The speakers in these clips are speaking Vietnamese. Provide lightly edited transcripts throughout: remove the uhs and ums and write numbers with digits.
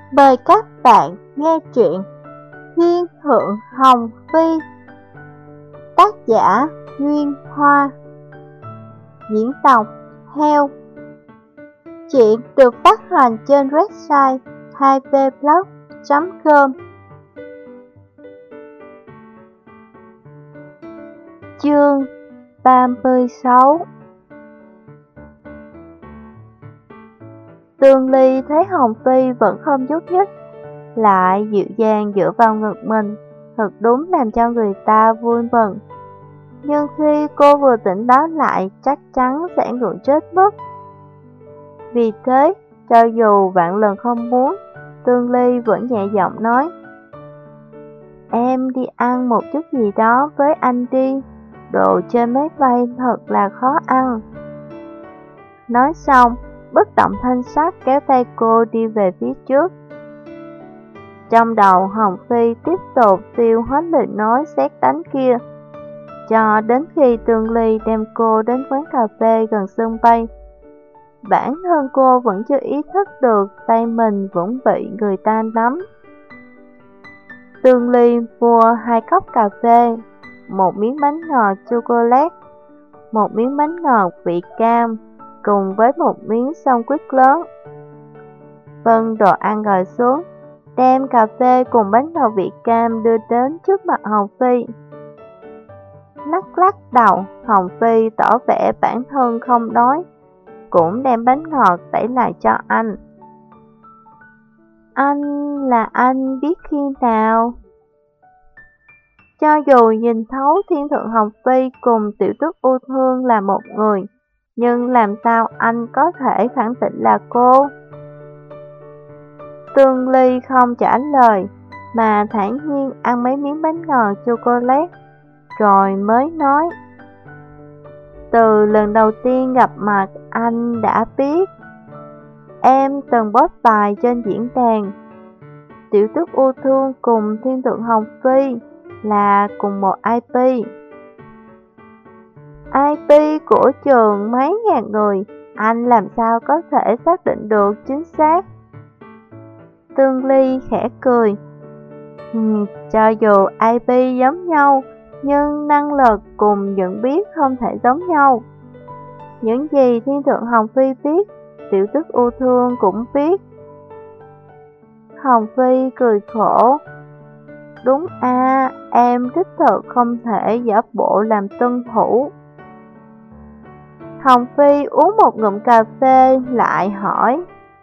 Mời các bạn nghe truyện Thiên Thượng Hồng Phi, tác giả Nguyên Hoa, diễn đọc Heo. Truyện được phát hành trên website 2vblog.com. Chương 36. Tương Ly thấy Hồng Phi vẫn không nhúc nhích, lại dịu dàng dựa vào ngực mình, thật đúng làm cho người ta vui mừng. Nhưng khi cô vừa tỉnh táo lại, chắc chắn sẽ ngượng chết mất. Vì thế, cho dù vạn lần không muốn, Tương Ly vẫn nhẹ giọng nói: "Em đi ăn một chút gì đó với anh đi, đồ trên máy bay thật là khó ăn." Nói xong, bất động thanh sắc kéo tay cô đi về phía trước. Trong đầu Hồng Phi tiếp tục tiêu hết lời nói sét đánh kia, cho đến khi Tương Ly đem cô đến quán cà phê gần sân bay. Bản thân cô vẫn chưa ý thức được tay mình vẫn bị người ta nắm. Tương Ly mua 2 cốc cà phê, một miếng bánh ngọt chocolate, một miếng bánh ngọt vị cam, cùng với một miếng song quýt lớn. Vân đồ ăn ngồi xuống, đem cà phê cùng bánh ngọt vị cam đưa đến trước mặt Hồng Phi. Lắc lắc đầu, Hồng Phi tỏ vẻ bản thân không đói, cũng đem bánh ngọt đẩy lại cho anh. "Anh là anh biết khi nào?" Cho dù nhìn thấu Thiên Thượng Hồng Phi cùng Tiểu Tước U Thương là một người, nhưng làm sao anh có thể khẳng định là cô? Tương Ly không trả lời, mà thản nhiên ăn mấy miếng bánh ngọt chocolate, rồi mới nói: "Từ lần đầu tiên gặp mặt anh đã biết. Em từng post bài trên diễn đàn. Tiểu Tước U Thương cùng Thiên Thượng Hồng Phi là cùng một IP. IP của trường mấy ngàn người, anh làm sao có thể xác định được chính xác?" Tương Ly khẽ cười. Cho dù IP giống nhau, nhưng năng lực cùng nhận biết không thể giống nhau. Những gì Thiên Thượng Hồng Phi biết, Tiểu Tước U Thương cũng biết." Hồng Phi cười khổ. "Đúng a, em đích thực không thể giả bộ làm tân thủ." Hồng Phi uống một ngụm cà phê lại hỏi: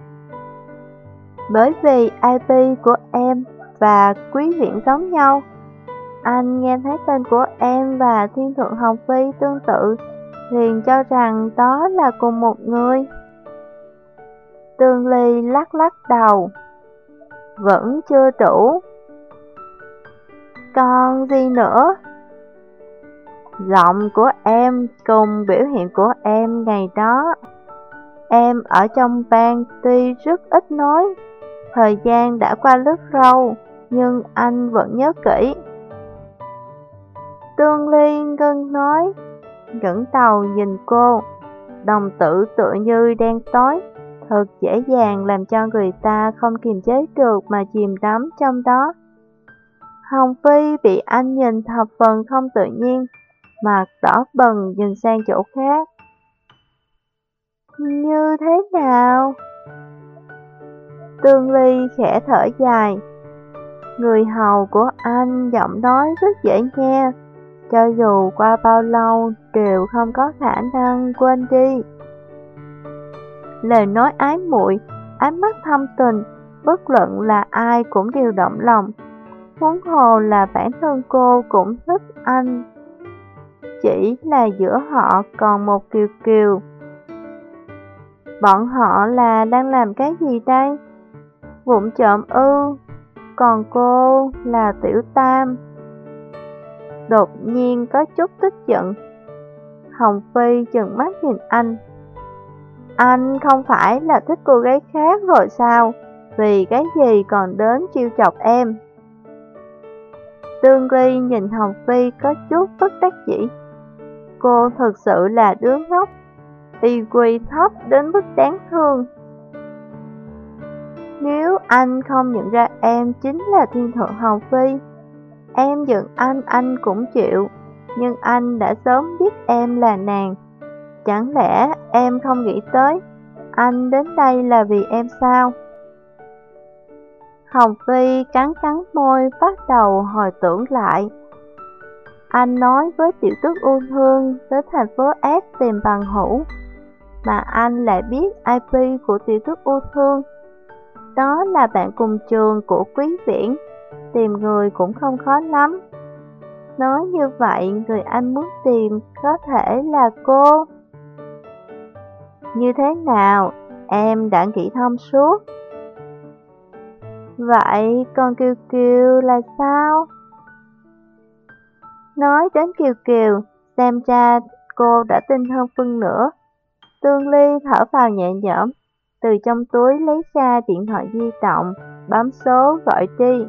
"Bởi vì IP của em và Quý Viễn giống nhau, anh nghe thấy tên của em và Thiên Thượng Hồng Phi tương tự, liền cho rằng đó là cùng một người?" Tương Ly lắc lắc đầu. "Vẫn chưa đủ." "Còn gì nữa?" "Giọng của em cùng biểu hiện của em ngày đó. Em ở trong bang tuy rất ít nói, thời gian đã qua rất lâu, nhưng anh vẫn nhớ kỹ." Tương Ly ngưng nói, ngẩng đầu nhìn cô, đồng tử tựa như đen tối, thật dễ dàng làm cho người ta không kiềm chế được mà chìm đắm trong đó. Hồng Phi bị anh nhìn thập phần không tự nhiên, mặt đỏ bừng nhìn sang chỗ khác. "Như thế nào?" Tương Ly khẽ thở dài. "Người hầu của anh giọng nói rất dễ nghe, cho dù qua bao lâu đều không có khả năng quên đi." Lời nói ái muội, ánh mắt thâm tình, bất luận là ai cũng đều động lòng. Huống hồ là bản thân cô cũng thích anh. Chỉ là giữa họ còn một kiều kiều. Bọn họ là đang làm cái gì đây? Vụng trộm ư? Còn cô là Tiểu Tam. Đột nhiên có chút tức giận. Hồng Phi trừng mắt nhìn anh. "Anh không phải là thích cô gái khác rồi sao? Vì cái gì còn đến trêu chọc em?" Tương Ly nhìn Hồng Phi có chút bất đắc dĩ. Cô thực sự là đứa ngốc, IQ thấp đến mức đáng thương. Nếu anh không nhận ra em chính là thiên thượng Hồng Phi, em giận anh cũng chịu, nhưng anh đã sớm biết em là nàng. Chẳng lẽ em không nghĩ tới, anh đến đây là vì em sao? Hồng Phi cắn môi bắt đầu hồi tưởng lại. Anh nói với tiểu tước U Thương tới thành phố S tìm bằng hữu, mà anh lại biết IP của tiểu tước U Thương. Đó là bạn cùng trường của Quý Viễn, tìm người cũng không khó lắm. Nói như vậy, người anh muốn tìm có thể là cô. Như thế nào, em đã nghĩ thông suốt. Vậy còn Kiều Kiều là sao? Nói đến Kiều Kiều, xem ra cô đã tin hơn phân nửa. Tương Ly thở vào nhẹ nhõm, từ trong túi lấy ra điện thoại di động, bấm số gọi đi.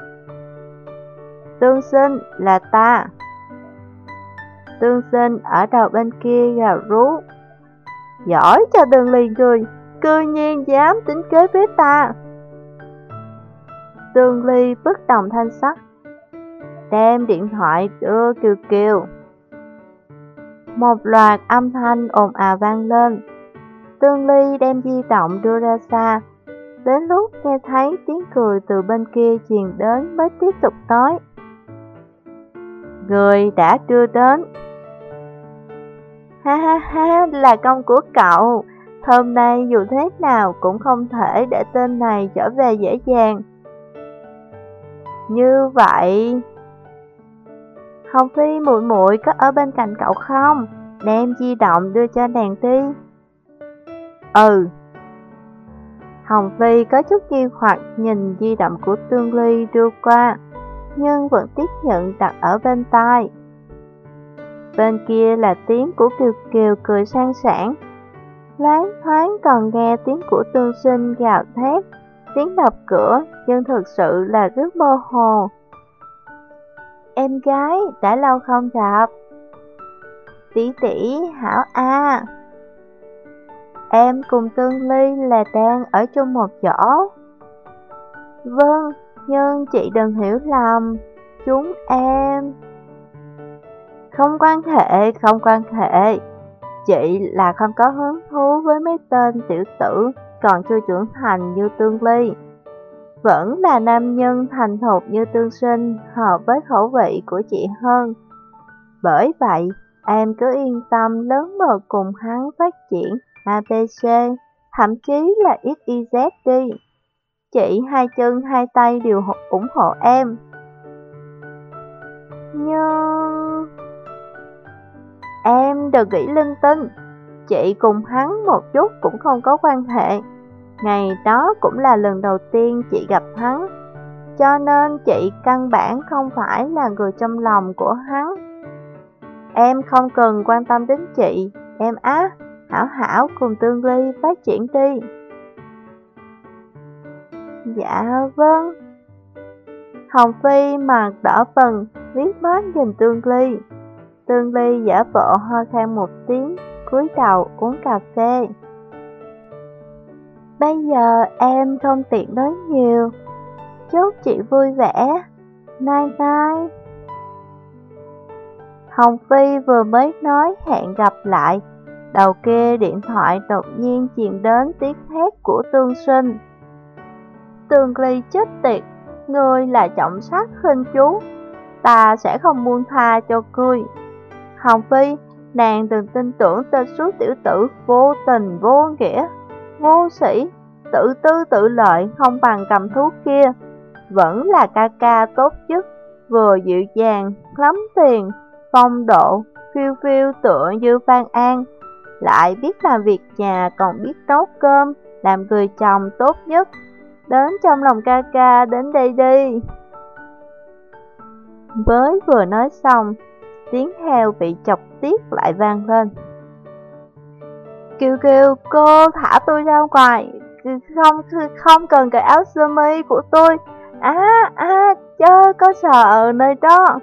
Tương Sinh, là ta. Tương Sinh ở đầu bên kia gào rú. Giỏi cho Tương Ly cười, cư nhiên dám tính kế với ta. Tương Ly bất động thanh sắc, đem điện thoại đưa Kiều Kiều. Một loạt âm thanh ồn ào vang lên. Tương Ly đem di động đưa ra xa. Đến lúc nghe thấy tiếng cười từ bên kia truyền đến mới tiếp tục nói. Người đã đưa đến. Ha ha ha, là công của cậu. Hôm nay dù thế nào cũng không thể để tên này trở về dễ dàng. Như vậy, Hồng Phi muội muội có ở bên cạnh cậu không? Đem di động đưa cho nàng đi. Ừ. Hồng Phi có chút nghi hoặc nhìn di động của Tương Ly đưa qua, nhưng vẫn tiếp nhận đặt ở bên tai. Bên kia là tiếng của Kiều Kiều cười sang sảng. Loáng thoáng còn nghe tiếng của Tương Sinh gào thét, tiếng đập cửa, nhưng thực sự là rất mơ hồ. Em gái, đã lâu không gặp. Tỷ tỷ, hảo a. Em cùng Tương Ly là đang ở chung một chỗ. Vâng, nhưng chị đừng hiểu lầm, chúng em... Không quan hệ. Chị là không có hứng thú với mấy tên tiểu tử còn chưa trưởng thành như Tương Ly. Vẫn là nam nhân thành thục như Tương Sinh hợp với khẩu vị của chị hơn. Bởi vậy, em cứ yên tâm lớn mật cùng hắn phát triển ABC, thậm chí là XYZ đi. Chị hai chân hai tay đều ủng hộ em. Nhưng... Em đừng nghĩ linh tinh. Chị cùng hắn một chút cũng không có quan hệ. Ngày đó cũng là lần đầu tiên chị gặp hắn, cho nên chị căn bản không phải là người trong lòng của hắn. Em không cần quan tâm đến chị, em á, hảo hảo cùng Tương Ly phát triển đi. Dạ vâng. Hồng Phi mặt đỏ bừng, liếc mắt nhìn Tương Ly. Tương Ly giả vợ ho khan một tiếng, cúi đầu uống cà phê. Bây giờ em không tiện nói nhiều. Chúc chị vui vẻ. Night night. Hồng Phi vừa mới nói hẹn gặp lại, đầu kia điện thoại đột nhiên truyền đến tiếng thét của Tương Sinh. Tương Ly chết tiệt, ngươi là trọng sát khinh chú, ta sẽ không buông tha cho ngươi. Hồng Phi, nàng đừng tin tưởng tên số tiểu tử vô tình vô nghĩa, vô sĩ, tự tư tự lợi không bằng cầm thú kia. Vẫn là ca ca tốt nhất, vừa dịu dàng, lắm tiền, phong độ, phiêu phiêu tựa như Phan An. Lại biết làm việc nhà còn biết nấu cơm, làm người chồng tốt nhất. Đến trong lòng ca ca, đến đây đi. Mới vừa nói xong, tiếng heo bị chọc tiết lại vang lên. Kiều Kiều, cô thả tôi ra ngoài, không cần cái áo sơ mi của tôi. Chớ có sợ nơi đó.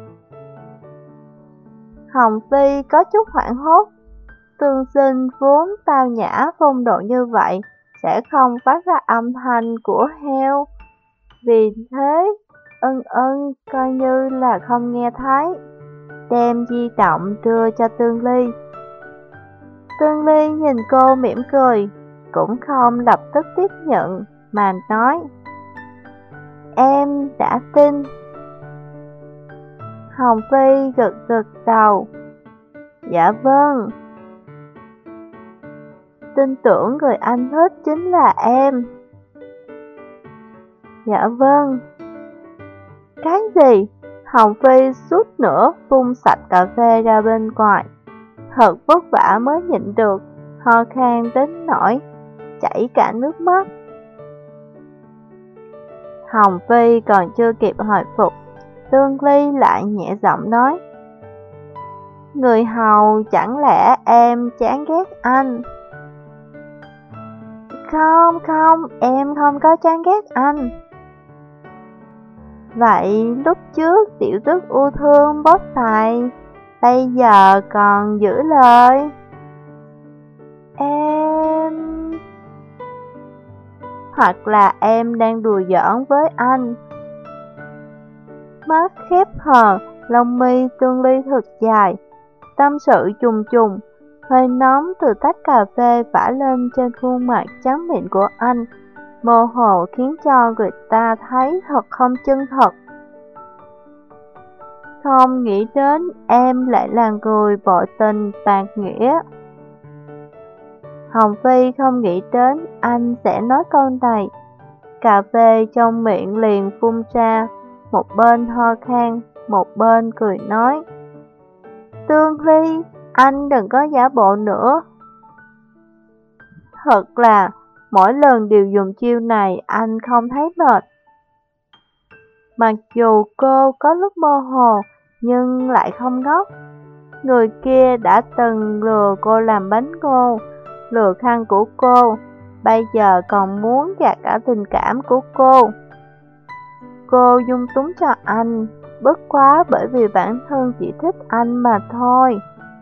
Hồng Phi có chút hoảng hốt. Tương Sinh vốn tao nhã phong độ như vậy, sẽ không phát ra âm thanh của heo. Vì thế, Ân Ân coi như là không nghe thấy, đem di động đưa cho Tương Ly. Tương Ly nhìn cô mỉm cười, cũng không lập tức tiếp nhận, mà nói: Em đã tin. Hồng Phi gật gật đầu. Dạ vâng. Tin tưởng người anh thích chính là em. Dạ vâng. Cái gì? Hồng Phi suốt nữa phun sạch cà phê ra bên ngoài. Thật vất vả mới nhịn được, ho khan đến nỗi chảy cả nước mắt. Hồng Phi còn chưa kịp hồi phục, Tương Ly lại nhẹ giọng nói: Người hầu, chẳng lẽ em chán ghét anh? Không, em không có chán ghét anh. Vậy lúc trước tiểu tức yêu thương bóp tài, bây giờ còn giữ lời? Em... Hoặc là em đang đùa giỡn với anh? Mắt khép hờ, lông mi Tương Ly thật dài, tâm sự trùng trùng. Hơi nóng từ tách cà phê vã lên trên khuôn mặt trắng mịn của anh, mơ hồ khiến cho người ta thấy thật không chân thật. Không nghĩ đến em lại là người bội tình bạc nghĩa. Hồng Phi không nghĩ đến anh sẽ nói câu này. Cà phê trong miệng liền phun ra, một bên ho khan, một bên cười nói: Tương Ly, anh đừng có giả bộ nữa. Thật là mỗi lần đều dùng chiêu này anh không thấy mệt. Mặc dù cô có lúc mơ hồ nhưng lại không ngốc. Người kia đã từng lừa cô làm bánh ngô, lừa khăn của cô, bây giờ còn muốn gạt cả tình cảm của cô. Cô dung túng cho anh, bất quá bởi vì bản thân chỉ thích anh mà thôi.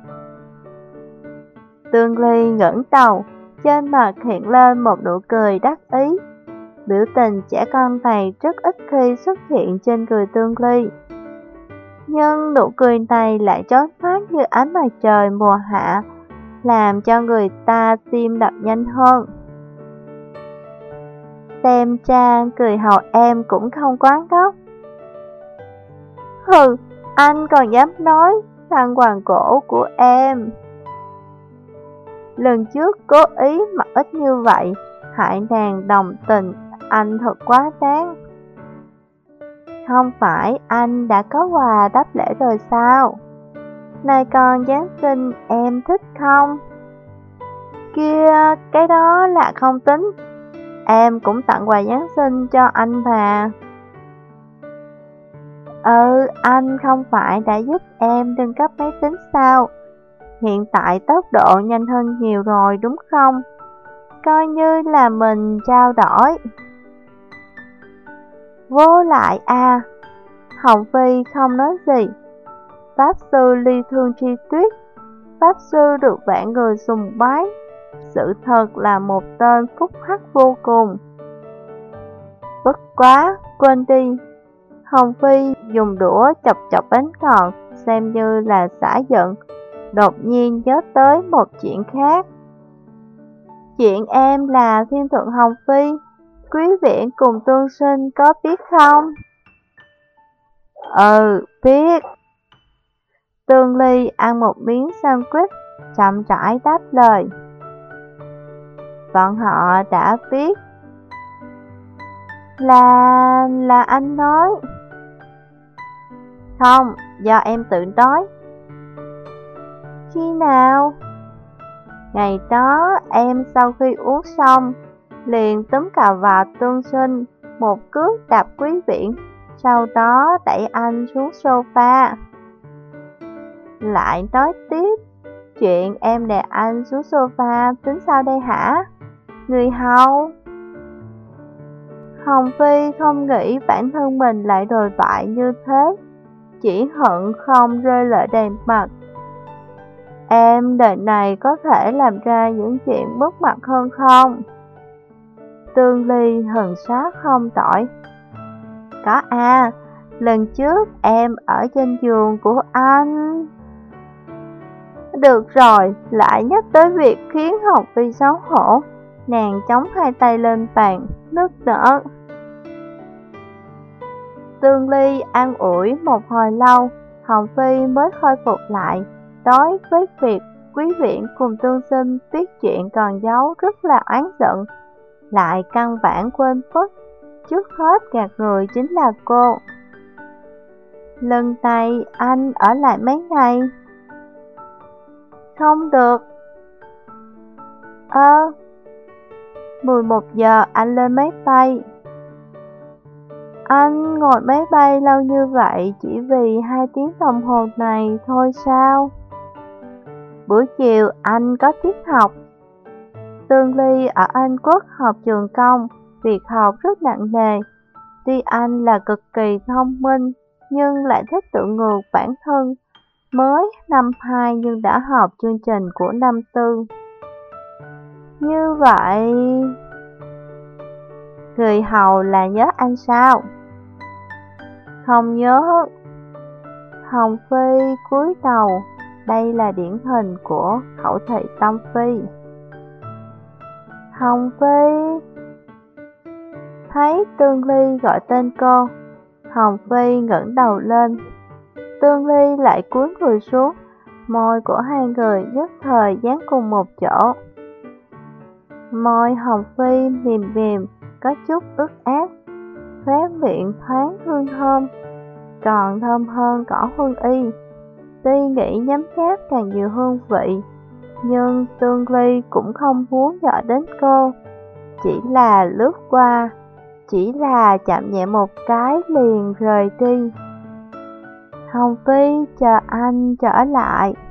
Tương Ly ngẩng đầu, trên mặt hiện lên một nụ cười đắc ý. Biểu tình trẻ con này rất ít khi xuất hiện trên người Tương Ly. Nhưng nụ cười này lại chói mắt như ánh mặt trời mùa hạ, làm cho người ta tim đập nhanh hơn. Xem ra cười hầu em cũng không quá ngốc. Hừ, anh còn dám nói khăn quàng cổ của em. Lần trước cố ý mặc ít như vậy, hại nàng đồng tình, anh thật quá đáng. Không phải anh đã có quà đáp lễ rồi sao? Này còn Giáng sinh em thích không? Kia, cái đó là không tính. Em cũng tặng quà Giáng sinh cho anh mà. Anh không phải đã giúp em nâng cấp máy tính sao? Hiện tại tốc độ nhanh hơn nhiều rồi đúng không? Coi như là mình trao đổi. Vô lại à. Hồng Phi không nói gì. Pháp sư ly thương chi tuyết, Pháp sư được vạn người sùng bái, sự thật là một tên phúc hắc vô cùng. Bất quá, quên đi. Hồng Phi dùng đũa chọc chọc bánh ngọt, xem như là xả giận. Đột nhiên nhớ tới một chuyện khác. Chuyện em là thiên thượng Hồng Phi, quý viện cùng tương sinh có biết không? Biết. Tương Ly ăn một miếng sandwich, chậm rãi đáp lời. Bọn họ đã biết. Là anh nói. Không, do em tự nói. Khi nào? Ngày đó em sau khi uống xong, liền túm cà vạt tương sinh, một cước đạp quý viện, sau đó đẩy anh xuống sofa. Lại nói tiếp, chuyện em đè anh xuống sofa tính sao đây hả? Người hầu. Hồng Phi không nghĩ bản thân mình lại đồi bại như thế, chỉ hận không rơi lệ đầy mặt. Em đời này có thể làm ra những chuyện mất mặt hơn không? Tương Ly hờn sát không tỏi. Có à, lần trước em ở trên giường của anh. Được rồi, lại nhắc tới việc khiến Hồng Phi xấu hổ. Nàng chống hai tay lên bàn, nức nở. Tương Ly an ủi một hồi lâu, Hồng Phi mới khôi phục lại. Đối với việc quý viện cùng Tương Sinh viết chuyện còn giấu rất là oán giận, lại căn bản quên mất, trước hết gạt người chính là cô. Lần này anh ở lại mấy ngày? Không được. 11 giờ anh lên máy bay. Anh ngồi máy bay lâu như vậy chỉ vì 2 tiếng đồng hồ này thôi sao? Buổi chiều anh có tiết học. Tương Ly ở Anh Quốc học trường công, việc học rất nặng nề. Tuy anh là cực kỳ thông minh, nhưng lại thích tự ngược bản thân. Mới năm 2 nhưng đã học chương trình của năm 4. Như vậy, người hầu là nhớ anh sao? Không nhớ. Hồng Phi cúi đầu, đây là điển hình của khẩu thị tâm phi. Hồng Phi. Thấy Tương Ly gọi tên cô, Hồng Phi ngẩng đầu lên. Tương Ly lại cúi người xuống, môi của hai người nhất thời dán cùng một chỗ. Môi Hồng Phi mềm mềm, có chút ướt át, khóe miệng thoáng hương thơm, còn thơm hơn cỏ hương y. Tuy nghĩ nhấm nháp càng nhiều hương vị, nhưng Tương Ly cũng không muốn dọa đến cô, chỉ là lướt qua, chỉ là chạm nhẹ một cái liền rời đi. Hồng Phi chờ anh trở lại.